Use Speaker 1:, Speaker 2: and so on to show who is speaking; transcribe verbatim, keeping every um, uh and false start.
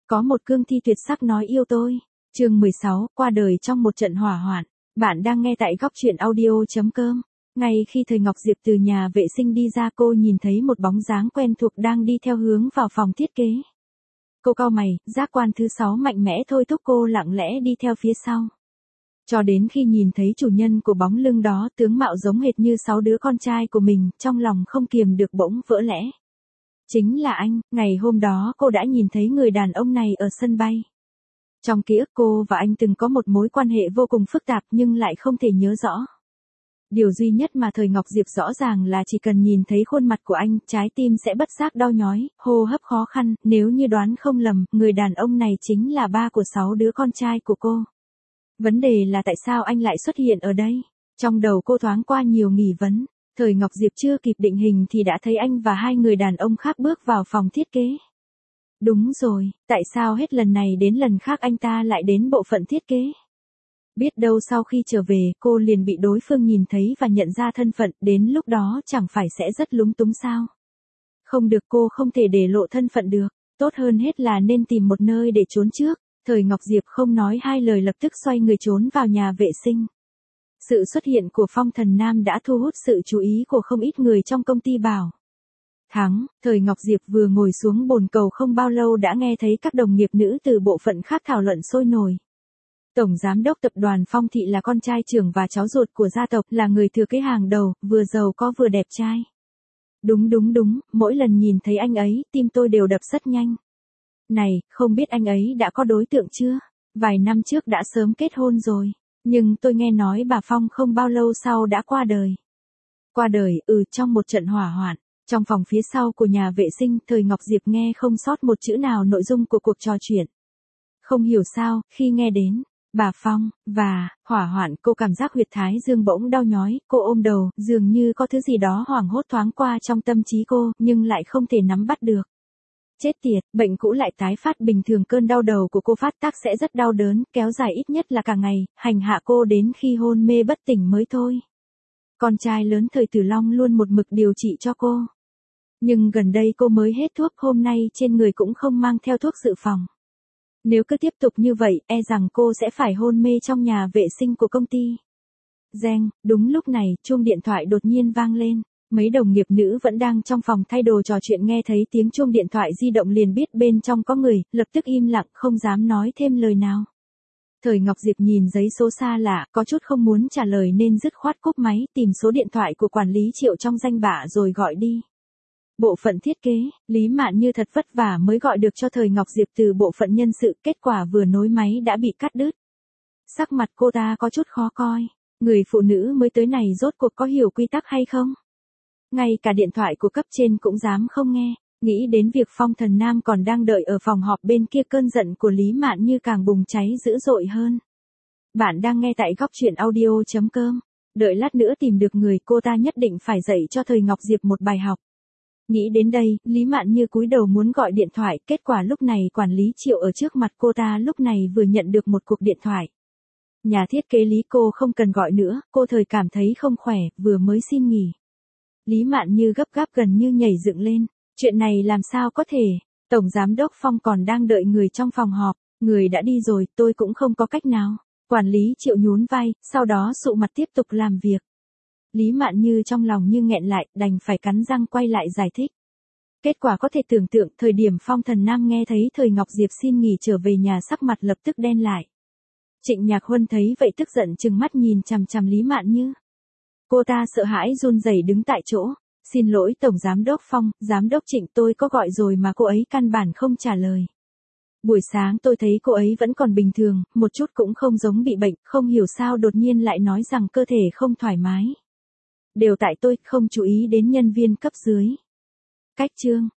Speaker 1: Có một cương thi tuyệt sắc nói yêu tôi. Chương mười sáu, qua đời trong một trận hỏa hoạn. Bạn đang nghe tại góc truyện audio.com. Ngay khi Thời Ngọc Diệp từ nhà vệ sinh đi ra, cô nhìn thấy một bóng dáng quen thuộc đang đi theo hướng vào phòng thiết kế. Cô cau mày, giác quan thứ sáu mạnh mẽ thôi thúc cô lặng lẽ đi theo phía sau. Cho đến khi nhìn thấy chủ nhân của bóng lưng đó, tướng mạo giống hệt như sáu đứa con trai của mình, trong lòng không kiềm được bỗng vỡ lẽ. Chính là anh. Ngày hôm đó cô đã nhìn thấy người đàn ông này ở sân bay. Trong ký ức cô và anh từng có một mối quan hệ vô cùng phức tạp nhưng lại không thể nhớ rõ. Điều duy nhất mà Thời Ngọc Diệp rõ ràng là chỉ cần nhìn thấy khuôn mặt của anh, trái tim sẽ bất giác đau nhói, hô hấp khó khăn. Nếu như đoán không lầm, người đàn ông này chính là ba của sáu đứa con trai của cô. Vấn đề là tại sao anh lại xuất hiện ở đây? Trong đầu cô thoáng qua nhiều nghi vấn. Thời Ngọc Diệp chưa kịp định hình thì đã thấy anh và hai người đàn ông khác bước vào phòng thiết kế. Đúng rồi, tại sao hết lần này đến lần khác anh ta lại đến bộ phận thiết kế? Biết đâu sau khi trở về, cô liền bị đối phương nhìn thấy và nhận ra thân phận, đến lúc đó chẳng phải sẽ rất lúng túng sao? Không được, cô không thể để lộ thân phận được, tốt hơn hết là nên tìm một nơi để trốn trước. Thời Ngọc Diệp không nói hai lời lập tức xoay người trốn vào nhà vệ sinh. Sự xuất hiện của Phong Thần Nam đã thu hút sự chú ý của không ít người trong công ty Bảo Thắng. Thời Ngọc Diệp vừa ngồi xuống bồn cầu không bao lâu đã nghe thấy các đồng nghiệp nữ từ bộ phận khác thảo luận sôi nổi. Tổng giám đốc tập đoàn Phong Thị là con trai trưởng và cháu ruột của gia tộc, là người thừa kế hàng đầu, vừa giàu có vừa đẹp trai. Đúng đúng đúng, mỗi lần nhìn thấy anh ấy, tim tôi đều đập rất nhanh. Này, không biết anh ấy đã có đối tượng chưa? Vài năm trước đã sớm kết hôn rồi. Nhưng tôi nghe nói bà Phong không bao lâu sau đã qua đời. Qua đời, ừ, trong một trận hỏa hoạn. Trong phòng phía sau của nhà vệ sinh, Thời Ngọc Diệp nghe không sót một chữ nào nội dung của cuộc trò chuyện. Không hiểu sao, khi nghe đến bà Phong và hỏa hoạn, cô cảm giác huyệt thái dương bỗng đau nhói, cô ôm đầu, dường như có thứ gì đó hoảng hốt thoáng qua trong tâm trí cô, nhưng lại không thể nắm bắt được. Chết tiệt, bệnh cũ lại tái phát. Bình thường cơn đau đầu của cô phát tác sẽ rất đau đớn, kéo dài ít nhất là cả ngày, hành hạ cô đến khi hôn mê bất tỉnh mới thôi. Con trai lớn Thời Tử Long luôn một mực điều trị cho cô. Nhưng gần đây cô mới hết thuốc, hôm nay trên người cũng không mang theo thuốc dự phòng. Nếu cứ tiếp tục như vậy, e rằng cô sẽ phải hôn mê trong nhà vệ sinh của công ty. Reng, đúng lúc này, chuông điện thoại đột nhiên vang lên. Mấy đồng nghiệp nữ vẫn đang trong phòng thay đồ trò chuyện nghe thấy tiếng chuông điện thoại di động liền biết bên trong có người, lập tức im lặng không dám nói thêm lời nào. Thời Ngọc Diệp nhìn giấy số xa lạ, có chút không muốn trả lời nên dứt khoát cúp máy, tìm số điện thoại của quản lý Triệu trong danh bạ rồi gọi đi. Bộ phận thiết kế, Lý Mạn Như thật vất vả mới gọi được cho Thời Ngọc Diệp từ bộ phận nhân sự, kết quả vừa nối máy đã bị cắt đứt. Sắc mặt cô ta có chút khó coi, người phụ nữ mới tới này rốt cuộc có hiểu quy tắc hay không? Ngay cả điện thoại của cấp trên cũng dám không nghe, nghĩ đến việc Phong Thần Nam còn đang đợi ở phòng họp bên kia, cơn giận của Lý Mạn Như càng bùng cháy dữ dội hơn. Bạn đang nghe tại góc truyện audio.com. Đợi lát nữa tìm được người, cô ta nhất định phải dạy cho Thời Ngọc Diệp một bài học. Nghĩ đến đây, Lý Mạn Như cúi đầu muốn gọi điện thoại, kết quả lúc này quản lý Triệu ở trước mặt cô ta lúc này vừa nhận được một cuộc điện thoại. Nhà thiết kế Lý, cô không cần gọi nữa, cô Thời cảm thấy không khỏe, vừa mới xin nghỉ. Lý Mạn Như gấp gáp gần như nhảy dựng lên, chuyện này làm sao có thể, Tổng Giám đốc Phong còn đang đợi người trong phòng họp, người đã đi rồi, tôi cũng không có cách nào. Quản lý Triệu nhún vai, sau đó sụ mặt tiếp tục làm việc. Lý Mạn Như trong lòng như nghẹn lại, đành phải cắn răng quay lại giải thích. Kết quả có thể tưởng tượng, thời điểm Phong Thần Nam nghe thấy Thời Ngọc Diệp xin nghỉ trở về nhà sắc mặt lập tức đen lại. Trịnh Nhạc Huân thấy vậy tức giận trừng mắt nhìn chằm chằm Lý Mạn Như. Cô ta sợ hãi run rẩy đứng tại chỗ. Xin lỗi Tổng Giám đốc Phong, Giám đốc Trịnh, tôi có gọi rồi mà cô ấy căn bản không trả lời. Buổi sáng tôi thấy cô ấy vẫn còn bình thường, một chút cũng không giống bị bệnh, không hiểu sao đột nhiên lại nói rằng cơ thể không thoải mái. Đều tại tôi, không chú ý đến nhân viên cấp dưới. Cách chương.